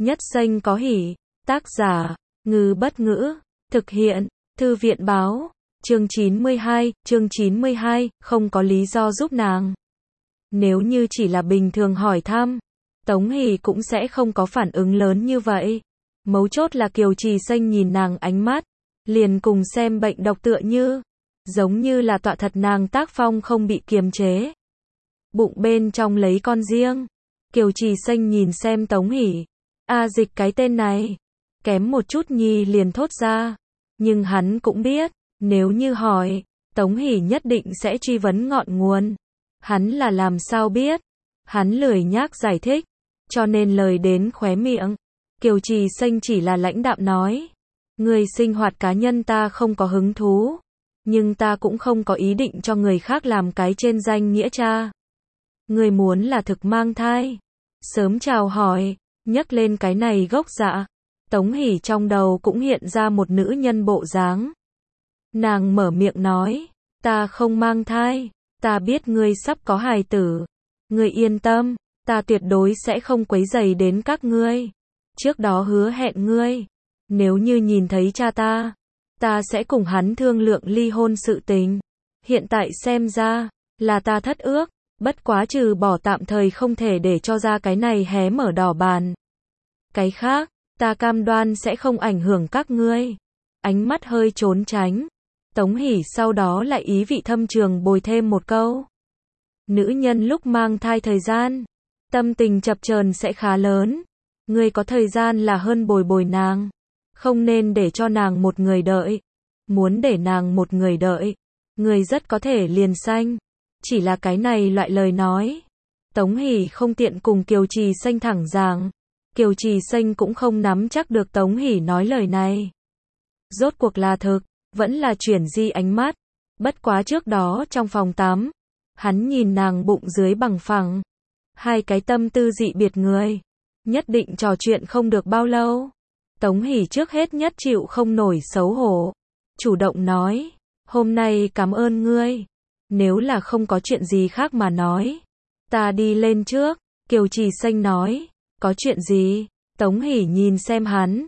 Nhất xanh có hỉ. Tác giả, Ngư Bất Ngữ. Thực hiện, Thư viện Báo. Chương 92, không có lý do giúp nàng. Nếu như chỉ là bình thường hỏi thăm, Tống Hỷ cũng sẽ không có phản ứng lớn như vậy. Mấu chốt là Kiều Trì Xanh nhìn nàng ánh mắt, liền cùng xem bệnh độc tựa như, giống như là tọa thật nàng tác phong không bị kiềm chế. Bụng bên trong lấy con riêng. Kiều Trì Xanh nhìn xem Tống Hỷ. A Dịch cái tên này, kém một chút nhi liền thốt ra. Nhưng hắn cũng biết, nếu như hỏi, Tống Hỷ nhất định sẽ truy vấn ngọn nguồn. Hắn là làm sao biết? Hắn lười nhác giải thích, cho nên lời đến khóe miệng. Kiều Trì Xanh chỉ là lãnh đạm nói. Người sinh hoạt cá nhân ta không có hứng thú, nhưng ta cũng không có ý định cho người khác làm cái trên danh nghĩa cha. Người muốn là thực mang thai. Sớm chào hỏi, nhắc lên cái này gốc dạ. Tống Hỷ trong đầu cũng hiện ra một nữ nhân bộ dáng. Nàng mở miệng nói, ta không mang thai, ta biết ngươi sắp có hài tử. Ngươi yên tâm, ta tuyệt đối sẽ không quấy rầy đến các ngươi. Trước đó hứa hẹn ngươi, nếu như nhìn thấy cha ta sẽ cùng hắn thương lượng ly hôn sự tình. Hiện tại xem ra, là ta thất ước, bất quá trừ bỏ tạm thời không thể để cho ra cái này hé mở đỏ bàn. Cái khác, ta cam đoan sẽ không ảnh hưởng các ngươi. Ánh mắt hơi trốn tránh. Tống Hỷ sau đó lại ý vị thâm trường bồi thêm một câu. Nữ nhân lúc mang thai thời gian, tâm tình chập chờn sẽ khá lớn. Ngươi có thời gian là hơn bồi nàng. Không nên để cho nàng một người đợi. Muốn để nàng một người đợi, ngươi rất có thể liền xanh. Chỉ là cái này loại lời nói. Tống Hỷ không tiện cùng Kiều Trì Xanh thẳng giảng. Kiều Trì Xanh cũng không nắm chắc được Tống Hỷ nói lời này. Rốt cuộc là thực, vẫn là chuyển di ánh mắt. Bất quá trước đó trong phòng tắm, hắn nhìn nàng bụng dưới bằng phẳng. Hai cái tâm tư dị biệt người, nhất định trò chuyện không được bao lâu. Tống Hỷ trước hết nhất chịu không nổi xấu hổ, chủ động nói, hôm nay cảm ơn ngươi. Nếu là không có chuyện gì khác mà nói, ta đi lên trước. Kiều Trì Xanh nói, có chuyện gì? Tống Hỷ nhìn xem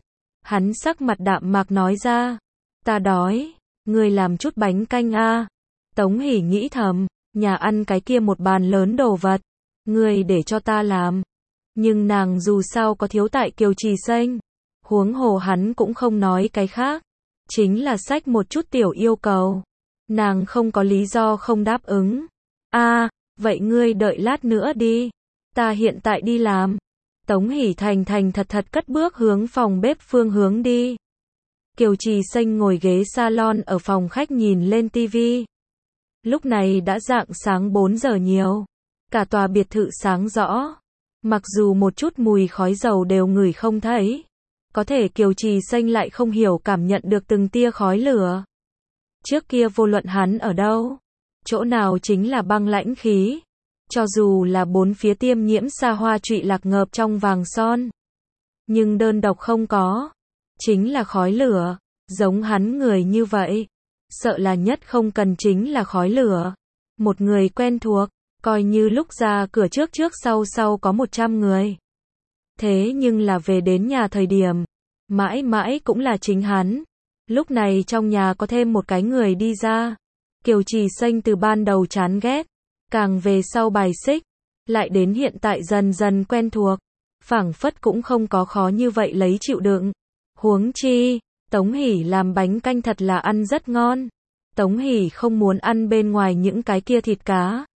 hắn sắc mặt đạm mạc nói ra, ta đói, ngươi làm chút bánh canh a. Tống Hỷ nghĩ thầm, nhà ăn cái kia một bàn lớn đồ vật, ngươi để cho ta làm. Nhưng nàng dù sao có thiếu tại Kiều Trì Xanh, huống hồ hắn cũng không nói cái khác, chính là xách một chút tiểu yêu cầu. Nàng không có lý do không đáp ứng. Vậy ngươi đợi lát nữa đi, ta hiện tại đi làm. Tống Hỷ thành thật cất bước hướng phòng bếp phương hướng đi. Kiều Trì Xanh ngồi ghế salon ở phòng khách nhìn lên tivi. Lúc này đã rạng sáng 4 giờ nhiều. Cả tòa biệt thự sáng rõ. Mặc dù một chút mùi khói dầu đều ngửi không thấy, có thể Kiều Trì Xanh lại không hiểu cảm nhận được từng tia khói lửa. Trước kia vô luận hắn ở đâu, chỗ nào chính là băng lãnh khí. Cho dù là bốn phía tiêm nhiễm xa hoa trụy lạc ngợp trong vàng son, nhưng đơn độc không có, chính là khói lửa. Giống hắn người như vậy, sợ là nhất không cần chính là khói lửa. Một người quen thuộc, coi như lúc ra cửa trước sau có 100 người. Thế nhưng là về đến nhà thời điểm, mãi mãi cũng là chính hắn. Lúc này trong nhà có thêm một cái người đi ra. Kiều Trì Xanh từ ban đầu chán ghét, càng về sau bài xích, lại đến hiện tại dần dần quen thuộc, phảng phất cũng không có khó như vậy lấy chịu đựng. Huống chi, Tống Hỷ làm bánh canh thật là ăn rất ngon. Tống Hỷ không muốn ăn bên ngoài những cái kia thịt cá.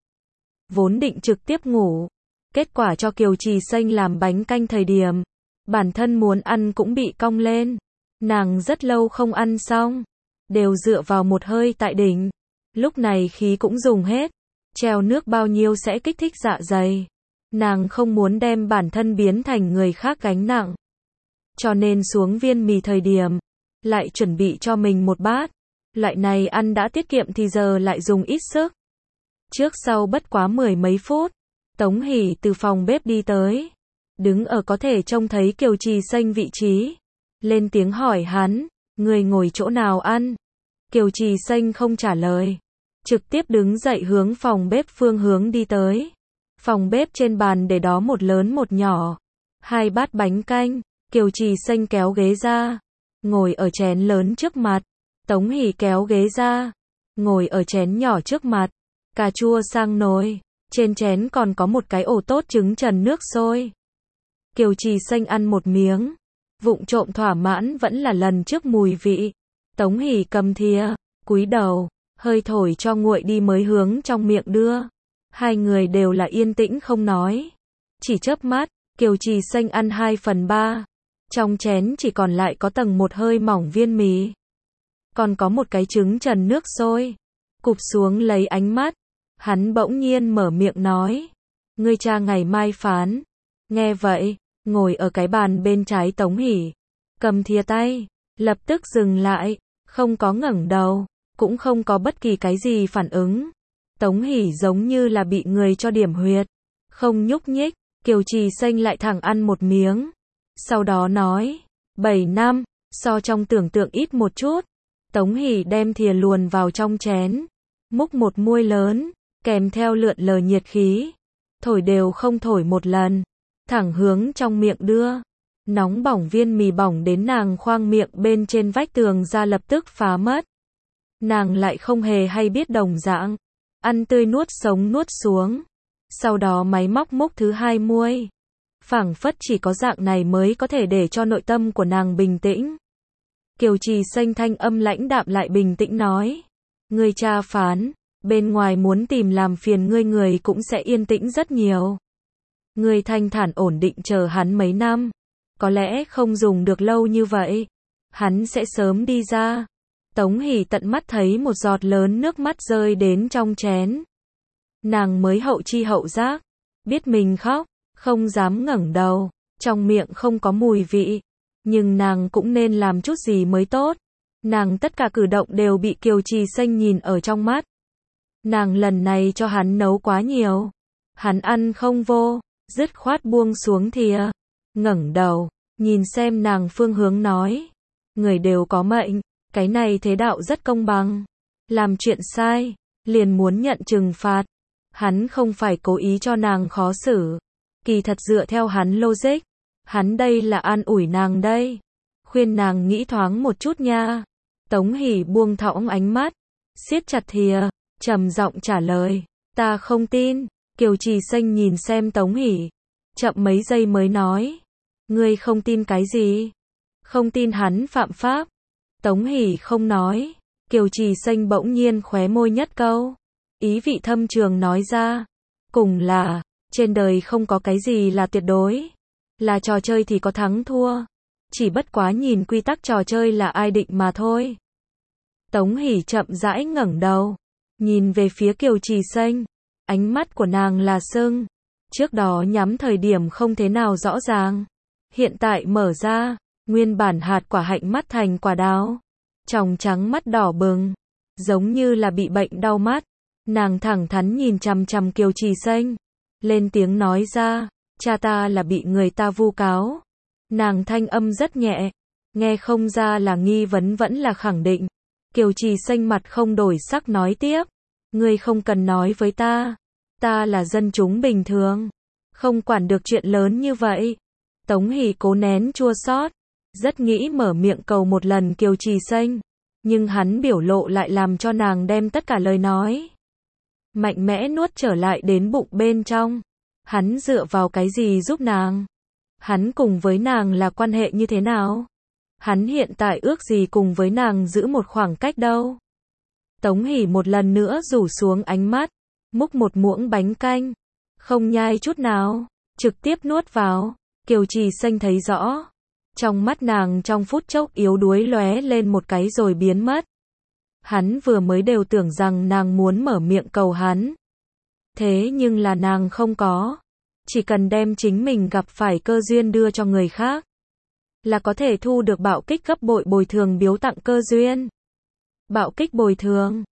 Vốn định trực tiếp ngủ, kết quả cho Kiều Trì Xanh làm bánh canh thời điểm, bản thân muốn ăn cũng bị cong lên. Nàng rất lâu không ăn xong, đều dựa vào một hơi tại đỉnh. Lúc này khí cũng dùng hết, treo nước bao nhiêu sẽ kích thích dạ dày. Nàng không muốn đem bản thân biến thành người khác gánh nặng. Cho nên xuống viên mì thời điểm, lại chuẩn bị cho mình một bát. Loại này ăn đã tiết kiệm thì giờ lại dùng ít sức. Trước sau bất quá 10 mấy phút, Tống Hỷ từ phòng bếp đi tới, đứng ở có thể trông thấy Kiều Trì Xanh vị trí, lên tiếng hỏi hắn, người ngồi chỗ nào ăn? Kiều Trì Xanh không trả lời, trực tiếp đứng dậy hướng phòng bếp phương hướng đi tới. Phòng bếp trên bàn để đó một lớn một nhỏ, hai bát bánh canh, Kiều Trì Xanh kéo ghế ra, ngồi ở chén lớn trước mặt. Tống Hỷ kéo ghế ra, ngồi ở chén nhỏ trước mặt. Cà chua sang nồi, trên chén còn có một cái ổ tốt trứng trần nước sôi. Kiều Trì Xanh ăn một miếng, vụng trộm thỏa mãn vẫn là lần trước mùi vị. Tống Hỷ cầm thìa, cúi đầu, hơi thổi cho nguội đi mới hướng trong miệng đưa. Hai người đều là yên tĩnh không nói. Chỉ chớp mắt, Kiều Trì Xanh ăn 2/3. Trong chén chỉ còn lại có tầng một hơi mỏng viên mì. Còn có một cái trứng trần nước sôi. Cụp xuống lấy ánh mắt. Hắn bỗng nhiên mở miệng nói. Ngươi cha ngày mai phán. Nghe vậy, ngồi ở cái bàn bên trái Tống Hỷ. Cầm thìa tay, lập tức dừng lại. Không có ngẩng đầu, cũng không có bất kỳ cái gì phản ứng. Tống Hỷ giống như là bị người cho điểm huyệt. Không nhúc nhích, Kiều Trì Xanh lại thẳng ăn một miếng. Sau đó nói, 7 năm, so trong tưởng tượng ít một chút. Tống Hỷ đem thìa luồn vào trong chén, múc một muôi lớn, kèm theo lượn lờ nhiệt khí. Thổi đều không thổi một lần, thẳng hướng trong miệng đưa. Nóng bỏng viên mì bỏng đến nàng khoang miệng bên trên vách tường ra lập tức phá mất. Nàng lại không hề hay biết đồng dạng. Ăn tươi nuốt sống nuốt xuống. Sau đó máy móc múc thứ hai muôi. Phảng phất chỉ có dạng này mới có thể để cho nội tâm của nàng bình tĩnh. Kiều Trì Xanh thanh âm lãnh đạm lại bình tĩnh nói. Ngươi cha phán, bên ngoài muốn tìm làm phiền ngươi người cũng sẽ yên tĩnh rất nhiều. Ngươi thanh thản ổn định chờ hắn mấy năm. Có lẽ không dùng được lâu như vậy. Hắn sẽ sớm đi ra. Tống Hỷ tận mắt thấy một giọt lớn nước mắt rơi đến trong chén. Nàng mới hậu chi hậu giác. Biết mình khóc, không dám ngẩng đầu. Trong miệng không có mùi vị. Nhưng nàng cũng nên làm chút gì mới tốt. Nàng tất cả cử động đều bị Kiều Trì Xanh nhìn ở trong mắt. Nàng lần này cho hắn nấu quá nhiều. Hắn ăn không vô, dứt khoát buông xuống thìa. Ngẩng đầu, nhìn xem nàng phương hướng nói. Người đều có mệnh, cái này thế đạo rất công bằng. Làm chuyện sai, liền muốn nhận trừng phạt. Hắn không phải cố ý cho nàng khó xử. Kỳ thật dựa theo hắn logic. Hắn đây là an ủi nàng đây. Khuyên nàng nghĩ thoáng một chút nha. Tống Hỷ buông thõng ánh mắt. Siết chặt thìa, trầm giọng trả lời. Ta không tin. Kiều Trì Xanh nhìn xem Tống Hỷ. Chậm mấy giây mới nói. Ngươi không tin cái gì? Không tin hắn phạm pháp. Tống Hỷ không nói. Kiều Trì Xanh bỗng nhiên khóe môi nhất câu. Ý vị thâm trường nói ra. Cùng là, trên đời không có cái gì là tuyệt đối. Là trò chơi thì có thắng thua. Chỉ bất quá nhìn quy tắc trò chơi là ai định mà thôi. Tống Hỷ chậm rãi ngẩng đầu. Nhìn về phía Kiều Trì Xanh. Ánh mắt của nàng là sưng. Trước đó nhắm thời điểm không thế nào rõ ràng. Hiện tại mở ra. Nguyên bản hạt quả hạnh mắt thành quả đào. Tròng trắng mắt đỏ bừng. Giống như là bị bệnh đau mắt. Nàng thẳng thắn nhìn chằm chằm Kiều Trì Xanh. Lên tiếng nói ra. Cha ta là bị người ta vu cáo. Nàng thanh âm rất nhẹ. Nghe không ra là nghi vấn vẫn là khẳng định. Kiều Trì Xanh mặt không đổi sắc nói tiếp. Ngươi không cần nói với ta. Ta là dân chúng bình thường. Không quản được chuyện lớn như vậy. Tống Hỷ cố nén chua xót. Rất nghĩ mở miệng cầu một lần Kiều Trì Xanh. Nhưng hắn biểu lộ lại làm cho nàng đem tất cả lời nói. Mạnh mẽ nuốt trở lại đến bụng bên trong. Hắn dựa vào cái gì giúp nàng? Hắn cùng với nàng là quan hệ như thế nào? Hắn hiện tại ước gì cùng với nàng giữ một khoảng cách đâu? Tống Hỷ một lần nữa rủ xuống ánh mắt. Múc một muỗng bánh canh. Không nhai chút nào. Trực tiếp nuốt vào. Kiều Trì Xanh thấy rõ. Trong mắt nàng trong phút chốc yếu đuối lóe lên một cái rồi biến mất. Hắn vừa mới đều tưởng rằng nàng muốn mở miệng cầu hắn. Thế nhưng là nàng không có. Chỉ cần đem chính mình gặp phải cơ duyên đưa cho người khác. Là có thể thu được bạo kích gấp bội bồi thường biếu tặng cơ duyên. Bạo kích bồi thường.